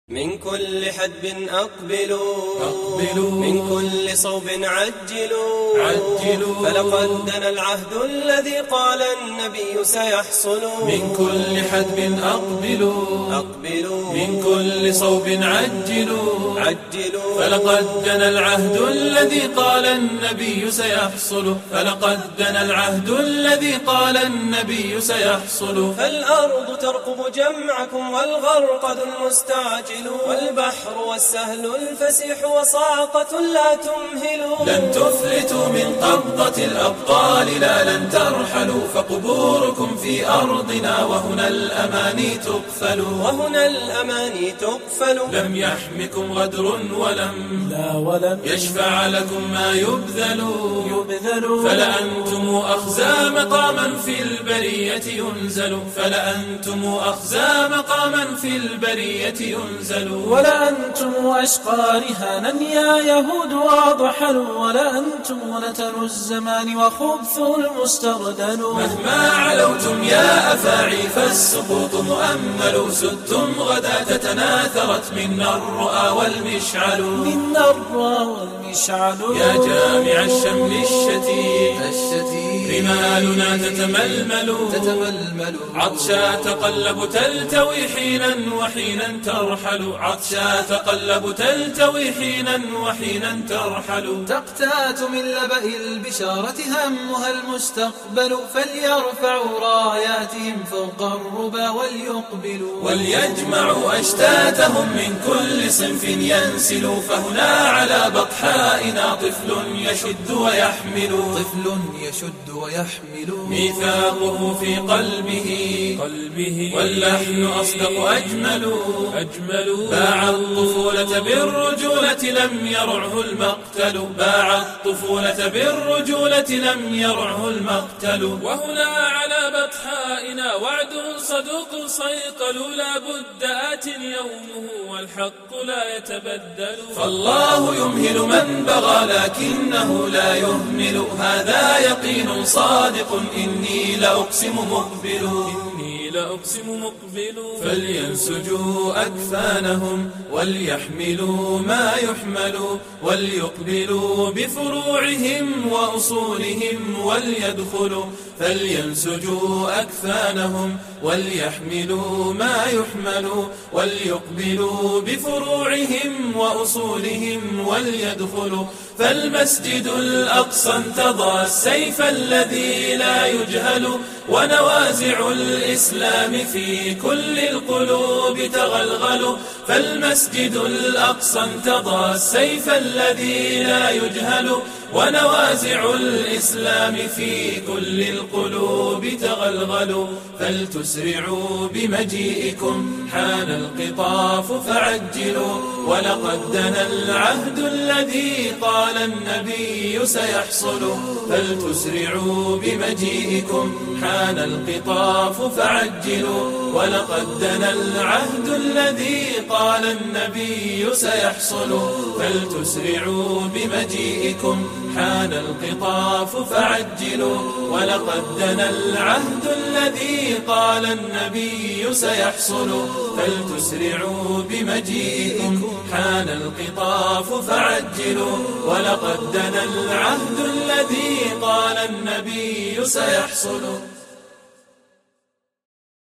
من كل حدب أقبلوا من كل صوب عجلوا فلقد دنا العهد الذي قال النبي سيحصل. من كل حدب أقبلوا من كل صوب عجلوا فلقد دنا العهد الذي قال النبي سيحصل. فلقد دنا العهد الذي قال النبي سيحصل. فالأرض ترقب جمعكم والغرقد المستعجل والبحر والسهل الفسيح وصاعقة لا تمهل. لن تفلتوا من قبضة الأبطال لا لن ترحلوا فقبوركم في أرضنا وهنا الأماني تقفل. لم يحمكم غدر ولم يشفع لكم ما يبذل فلأنتم أخزى مقاما في البرية ينزل. فلأنتم أخزى مقاما في البرية ينزل. ولأنتم أشقى رهانا يا يهود وأضحلوا. ولأنتم نتن الزمان وخبث المستردل. مهما علوتم يا أفاعي فالسقوط مؤمل. سدتم غدا تتناثرت منا الرؤى والمشعل. يا جامع الشمل الشتيت رمالنا تتململ. عطشا تقلب تلتوي حينا وحينا ترحل. عطشا تقلب تلتوي حينا وحينا ترحل. تقتات من لبأ البشارة همها المستقبل. فليرفعوا راياتهم فوق الربا وليقبلوا. وليجمعوا أشتاتهم من كل صنف ينسل. فهنا على بطحائنا طفل يشد ويحمل. ميثاقه في قلبه واللحن أصدق أجمل. باع الطفولة بالرجولة لم يرعه المقتل. باع الطفولة بالرجولة لم يرعه المقتل. وهنا على بطحائنا وعد صدوق صيقل. لا بد آت يومه والحق لا يتبدل. فالله يمهل من بغى لكنه لا يهمل. هذا يقين صادق إني لأقسم مقبل. فلينسجوا أكفانهم وليحملوا ما يحمل. وليقبلوا بفروعهم وأصولهم وليدخلوا. فلينسجوا أكفانهم وليحملوا ما يحمل. وليقبلوا بفروعهم وأصولهم وليدخلوا. فالمسجد الأقصى انتضى السيف الذي لا يجهل. ونوازع الإسلام في كل القلوب تغلغل. فالمسجد الأقصى انتضى السيف الذي لا يجهل. ونوازع الإسلام في كل القلوب تغلغل. فلتسرعوا بمجيئكم حان القطاف فعجلوا. ولقد دنا العهد الذي قال النبي سيحصل. فلتسرعوا بمجيئكم حان القطاف فعجلوا. ولقد دنا العهد الذي قال النبي سيحصل. فلتسرعوا بمجيئكم حان القطاف فعجلوا. ولقد دنا العهد الذي قال النبي سيحصل. فلتسرعوا بمجيئكم حان القطاف فعجلوا. ولقد دنا العهد الذي قال النبي سيحصل.